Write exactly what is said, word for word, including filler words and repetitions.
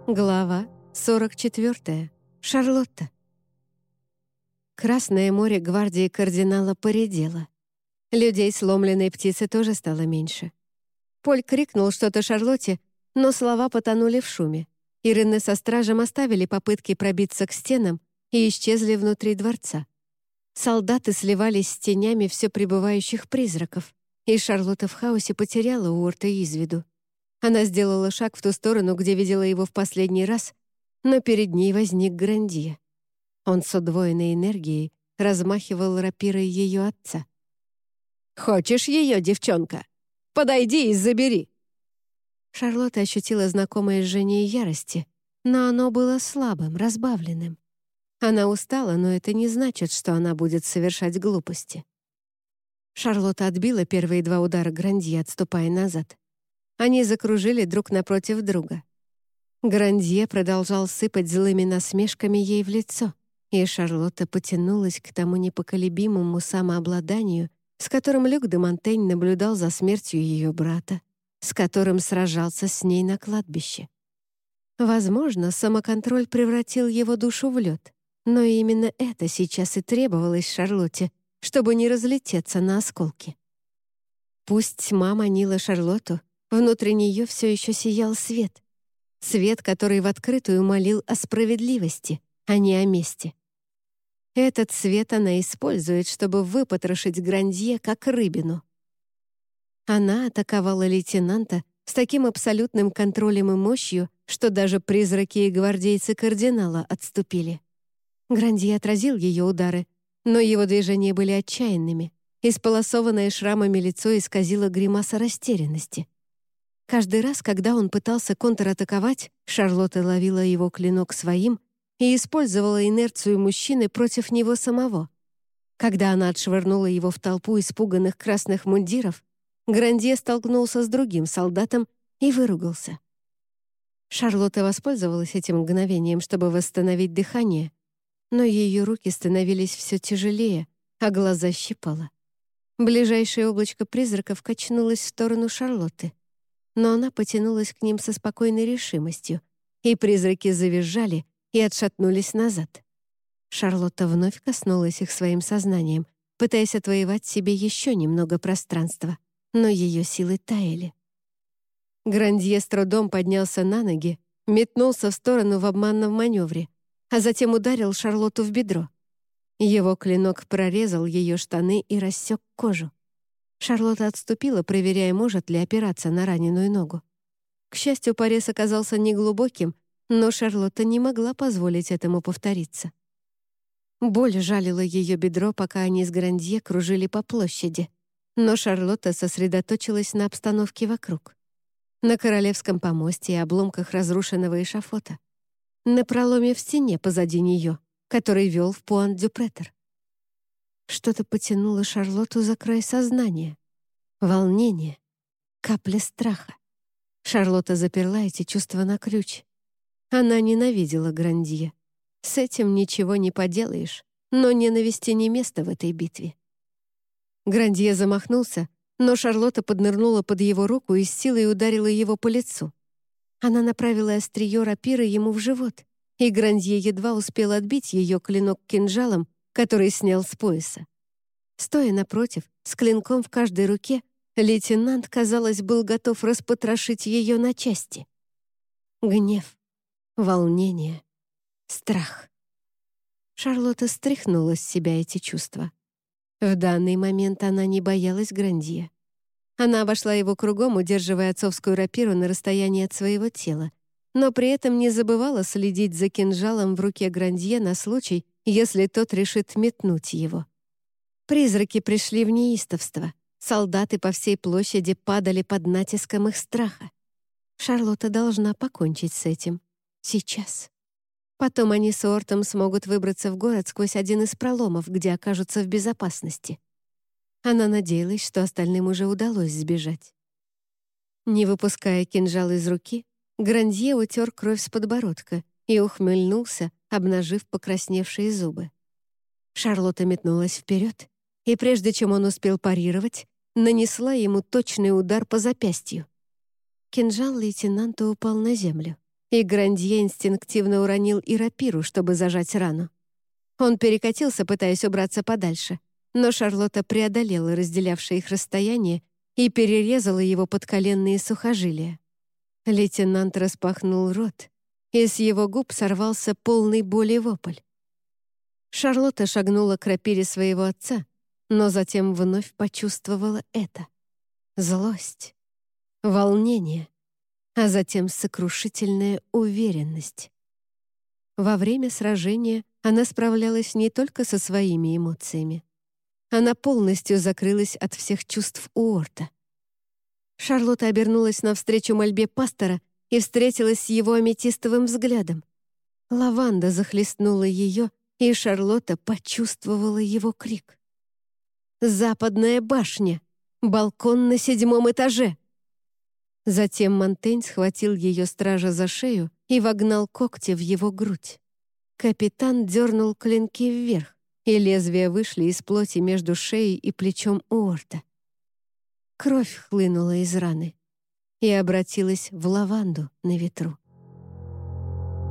Глава сорок четвёртая. Шарлотта. Красное море гвардии кардинала поредело. Людей сломленной птицы тоже стало меньше. Поль крикнул что-то Шарлотте, но слова потонули в шуме. И Рене со стражем оставили попытки пробиться к стенам и исчезли внутри дворца. Солдаты сливались с тенями все прибывающих призраков, и Шарлотта в хаосе потеряла Уорта из виду. Она сделала шаг в ту сторону, где видела его в последний раз, но перед ней возник Грандье. Он с удвоенной энергией размахивал рапирой ее отца. «Хочешь ее, девчонка? Подойди и забери!» Шарлотта ощутила знакомое жжение ярости, но оно было слабым, разбавленным. Она устала, но это не значит, что она будет совершать глупости. Шарлотта отбила первые два удара Грандье, отступая назад. Они закружили друг напротив друга. Грандье продолжал сыпать злыми насмешками ей в лицо, и Шарлотта потянулась к тому непоколебимому самообладанию, с которым Люк де Монтень наблюдал за смертью ее брата, с которым сражался с ней на кладбище. Возможно, самоконтроль превратил его душу в лед, но именно это сейчас и требовалось Шарлотте, чтобы не разлететься на осколки. Пусть тьма манила Шарлотту, внутри нее все еще сиял свет. Свет, который в открытую молил о справедливости, а не о мести. Этот свет она использует, чтобы выпотрошить Грандье, как рыбину. Она атаковала лейтенанта с таким абсолютным контролем и мощью, что даже призраки и гвардейцы кардинала отступили. Грандье отразил ее удары, но его движения были отчаянными. Исполосованное шрамами лицо исказило гримаса растерянности. Каждый раз, когда он пытался контратаковать, Шарлотта ловила его клинок своим и использовала инерцию мужчины против него самого. Когда она отшвырнула его в толпу испуганных красных мундиров, Грандье столкнулся с другим солдатом и выругался. Шарлотта воспользовалась этим мгновением, чтобы восстановить дыхание, но ее руки становились все тяжелее, а глаза щипало. Ближайшее облачко призраков качнулось в сторону Шарлотты, но она потянулась к ним со спокойной решимостью, и призраки завизжали и отшатнулись назад. Шарлотта вновь коснулась их своим сознанием, пытаясь отвоевать себе еще немного пространства, но ее силы таяли. Грандье с трудом поднялся на ноги, метнулся в сторону в обманном маневре, а затем ударил Шарлотту в бедро. Его клинок прорезал ее штаны и рассек кожу. Шарлотта отступила, проверяя, может ли опираться на раненую ногу. К счастью, порез оказался неглубоким, но Шарлотта не могла позволить этому повториться. Боль жалила ее бедро, пока они с Грандье кружили по площади, но Шарлотта сосредоточилась на обстановке вокруг. На королевском помосте и обломках разрушенного эшафота. На проломе в стене позади нее, который вел в Пуан-дю-Претер. Что-то потянуло Шарлотту за край сознания. Волнение. Капля страха. Шарлотта заперла эти чувства на ключ. Она ненавидела Грандье. С этим ничего не поделаешь, но ненависти не место в этой битве. Грандье замахнулся, но Шарлотта поднырнула под его руку и с силой ударила его по лицу. Она направила острие рапиры ему в живот, и Грандье едва успел отбить ее клинок кинжалом, который снял с пояса. Стоя напротив, с клинком в каждой руке, лейтенант, казалось, был готов распотрошить ее на части. Гнев, волнение, страх. Шарлотта стряхнула с себя эти чувства. В данный момент она не боялась Грандье. Она обошла его кругом, удерживая отцовскую рапиру на расстоянии от своего тела, но при этом не забывала следить за кинжалом в руке Грандье на случай, если тот решит метнуть его. Призраки пришли в неистовство. Солдаты по всей площади падали под натиском их страха. Шарлотта должна покончить с этим. Сейчас. Потом они с Уортом смогут выбраться в город сквозь один из проломов, где окажутся в безопасности. Она надеялась, что остальным уже удалось сбежать. Не выпуская кинжал из руки, Грандье утер кровь с подбородка и ухмыльнулся, обнажив покрасневшие зубы. Шарлотта метнулась вперед, и прежде чем он успел парировать, нанесла ему точный удар по запястью. Кинжал лейтенанта упал на землю. и Грандье инстинктивно уронил и рапиру, чтобы зажать рану. Он перекатился, пытаясь убраться подальше, но Шарлотта преодолела разделявшее их расстояние и перерезала его подколенные сухожилия. Лейтенант распахнул рот, и с его губ сорвался полный боли вопль. Шарлотта шагнула к рапире своего отца, но затем вновь почувствовала это — злость, волнение, а затем сокрушительная уверенность. Во время сражения она справлялась не только со своими эмоциями. Она полностью закрылась от всех чувств Уорта. Шарлотта обернулась навстречу мольбе пастора и встретилась с его аметистовым взглядом. Лаванда захлестнула ее, и Шарлотта почувствовала его крик. «Западная башня! Балкон на седьмом этаже!» Затем Монтень схватил ее стража за шею и вогнал когти в его грудь. Капитан дернул клинки вверх, и лезвия вышли из плоти между шеей и плечом Уорта. Кровь хлынула из раны и обратилась в лаванду на ветру.